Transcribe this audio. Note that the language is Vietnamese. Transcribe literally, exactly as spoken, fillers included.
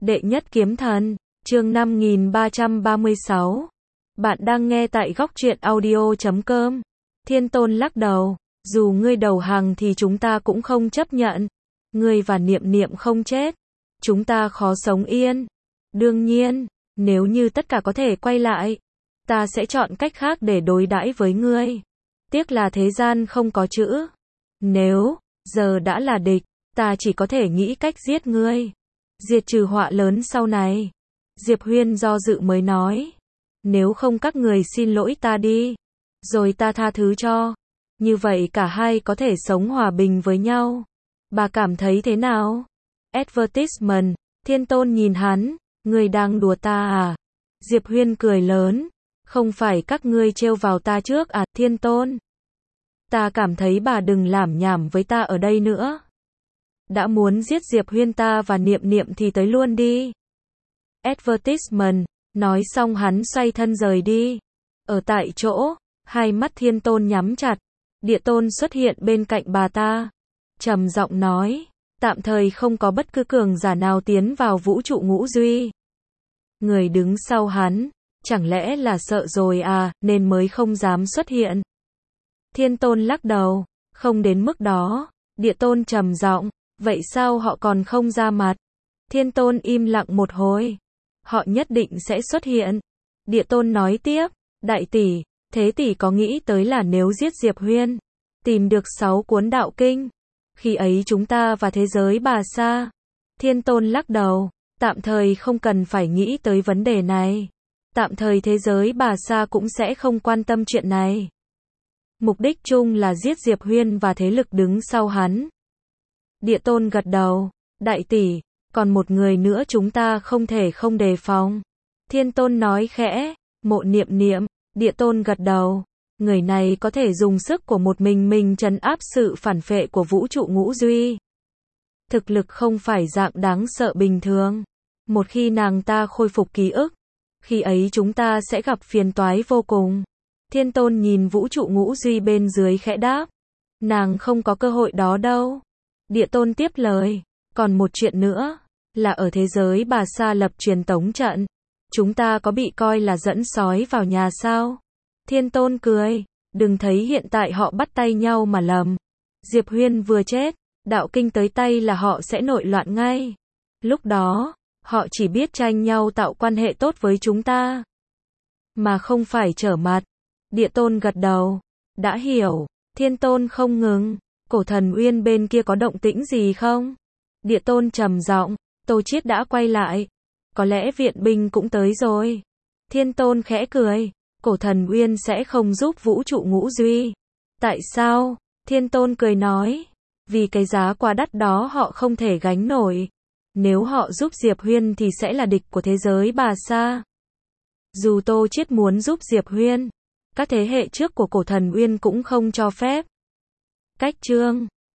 Đệ nhất kiếm thần, chương năm nghìn ba trăm ba mươi sáu. Bạn đang nghe tại góc truyện audio chấm com. Thiên Tôn lắc đầu, dù ngươi đầu hàng thì chúng ta cũng không chấp nhận. Ngươi và Niệm Niệm không chết, chúng ta khó sống yên. Đương nhiên, nếu như tất cả có thể quay lại, ta sẽ chọn cách khác để đối đãi với ngươi. Tiếc là thế gian không có chữ nếu, giờ đã là địch, ta chỉ có thể nghĩ cách giết ngươi, diệt trừ họa lớn sau này. Diệp Huyên do dự mới nói, nếu không các người xin lỗi ta đi, rồi ta tha thứ cho, như vậy cả hai có thể sống hòa bình với nhau. Bà cảm thấy thế nào? Advertisement, Thiên Tôn nhìn hắn, ngươi đang đùa ta à? Diệp Huyên cười lớn, không phải các ngươi trêu vào ta trước à? Thiên Tôn, ta cảm thấy bà đừng lảm nhảm với ta ở đây nữa. Đã muốn giết Diệp Huyên ta và Niệm Niệm thì tới luôn đi. Advertisement, nói xong hắn xoay thân rời đi. Ở tại chỗ, hai mắt Thiên Tôn nhắm chặt, Địa Tôn xuất hiện bên cạnh bà ta, trầm giọng nói, tạm thời không có bất cứ cường giả nào tiến vào vũ trụ ngũ duy. Người đứng sau hắn, chẳng lẽ là sợ rồi à, nên mới không dám xuất hiện. Thiên Tôn lắc đầu, không đến mức đó. Địa Tôn trầm giọng, vậy sao họ còn không ra mặt? Thiên Tôn im lặng một hồi, họ nhất định sẽ xuất hiện. Địa Tôn nói tiếp, đại tỷ, thế tỷ có nghĩ tới là nếu giết Diệp Huyên, tìm được sáu cuốn đạo kinh, khi ấy chúng ta và thế giới bà sa? Thiên Tôn lắc đầu, tạm thời không cần phải nghĩ tới vấn đề này. Tạm thời thế giới bà sa cũng sẽ không quan tâm chuyện này. Mục đích chung là giết Diệp Huyên và thế lực đứng sau hắn. Địa Tôn gật đầu, đại tỷ, còn một người nữa chúng ta không thể không đề phòng. Thiên Tôn nói khẽ, Mộ Niệm Niệm. Địa Tôn gật đầu, người này có thể dùng sức của một mình mình trấn áp sự phản phệ của vũ trụ ngũ duy. Thực lực không phải dạng đáng sợ bình thường. Một khi nàng ta khôi phục ký ức, khi ấy chúng ta sẽ gặp phiền toái vô cùng. Thiên Tôn nhìn vũ trụ ngũ duy bên dưới khẽ đáp, nàng không có cơ hội đó đâu. Địa Tôn tiếp lời, còn một chuyện nữa, là ở thế giới bà sa lập truyền tống trận, chúng ta có bị coi là dẫn sói vào nhà sao? Thiên Tôn cười, đừng thấy hiện tại họ bắt tay nhau mà lầm. Diệp Huyên vừa chết, đạo kinh tới tay là họ sẽ nổi loạn ngay. Lúc đó, họ chỉ biết tranh nhau tạo quan hệ tốt với chúng ta, mà không phải trở mặt. Địa Tôn gật đầu, đã hiểu. Thiên Tôn không ngừng, Cổ Thần Uyên bên kia có động tĩnh gì không? Địa Tôn trầm giọng, Tô Chiết đã quay lại, có lẽ viện binh cũng tới rồi. Thiên Tôn khẽ cười, Cổ Thần Uyên sẽ không giúp vũ trụ ngũ duy. Tại sao? Thiên Tôn cười nói, vì cái giá quá đắt đó họ không thể gánh nổi. Nếu họ giúp Diệp Huyên thì sẽ là địch của thế giới bà sa. Dù Tô Chiết muốn giúp Diệp Huyên, các thế hệ trước của Cổ Thần Uyên cũng không cho phép. Cách chương